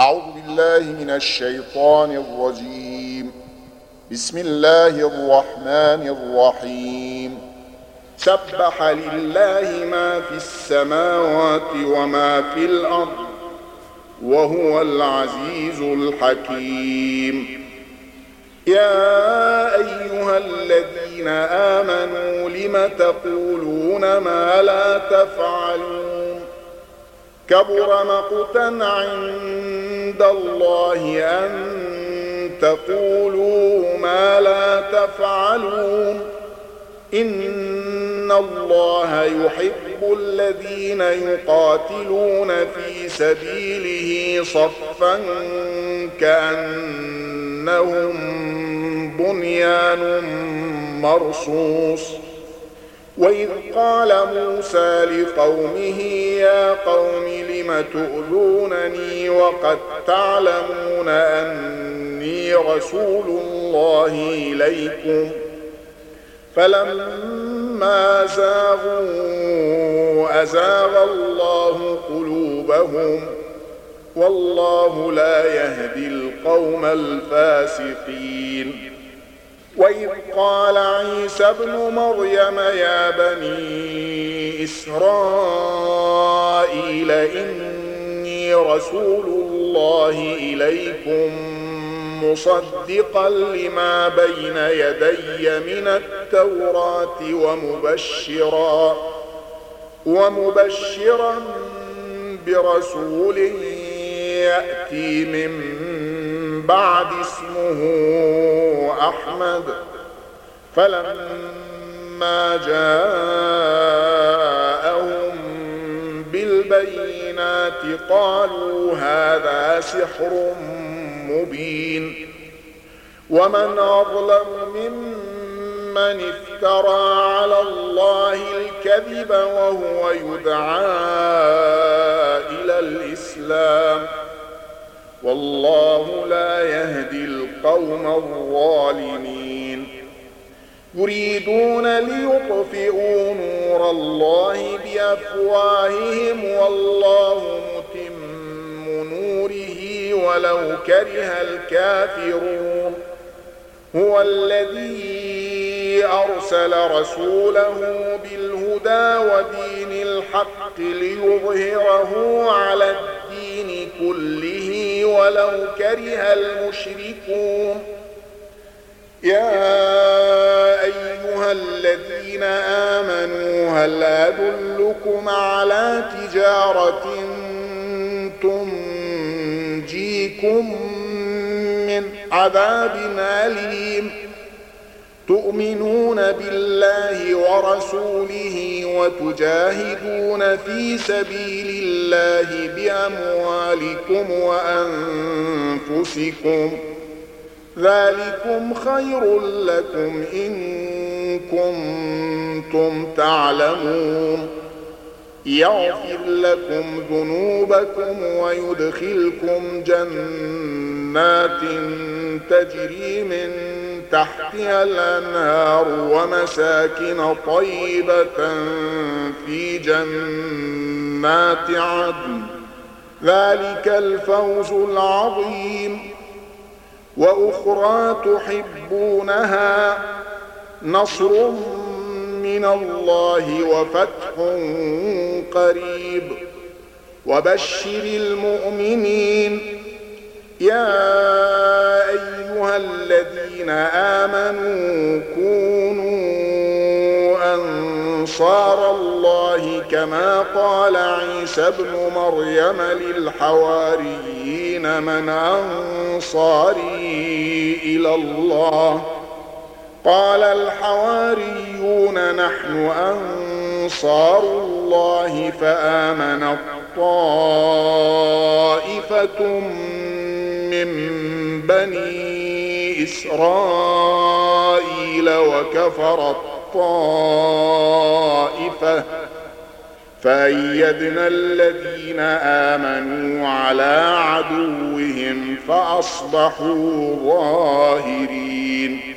أعوذ بالله من الشيطان الرجيم. بسم الله الرحمن الرحيم. سبح لله ما في السماوات وما في الأرض وهو العزيز الحكيم. يا أيها الذين آمنوا لم تقولون ما لا تفعلون؟ كبر مقتا عند الله أن تقولوا ما لا تفعلون. إن الله يحب الذين يقاتلون في سبيله صفا كأنهم بنيان مرصوص. وإذ قال موسى لقومه يا قوم لم تؤذونني وقد تعلمون أني رسول الله إليكم؟ فلما زاغوا أزاغ الله قلوبهم والله لا يهدي القوم الفاسقين. وإذ قال عيسى ابن مريم يا بني إسرائيل إني رسول الله إليكم مصدقا لما بين يدي من التوراة ومبشرا برسول يأتي من بعد اسمه أحمد. فلما جاءهم بالبينات قالوا هذا سحر مبين. ومن أظلم ممن افترى على الله الكذب وهو يدعى إلى الإسلام والله لا يهدي القوم الظالمين. يريدون ليطفئوا نور الله بأفواههم والله متم نوره ولو كره الكافرون. هو الذي أرسل رسوله بالهدى ودين الحق ليظهره على الدين كله ولو كره المشركون. يا أيها الذين آمنوا هل أدلكم على تجارة تنجيكم من عذاب أليم؟ تؤمنون بالله ورسوله وتجاهدون في سبيل الله بأموالكم وأنفسكم ذلكم خير لكم إن كنتم تعلمون. يغفر لكم ذنوبكم ويدخلكم جنات تجري من تحتها الأنهار ومساكن طيبة في جنات عدن ذلك الفوز العظيم. وأخرى تحبونها نصر من الله وفتح قريب وبشر المؤمنين. يا أيها الذين آمنوا كونوا أنصار الله كما قال عيسى ابن مريم للحواريين من أنصاري إلى الله؟ قال الحواريون نحن أنصار الله. فآمنت طائفة من بني إسرائيل وكفرت طائفة فأيدنا الذين آمنوا على عدوهم فأصبحوا ظاهرين.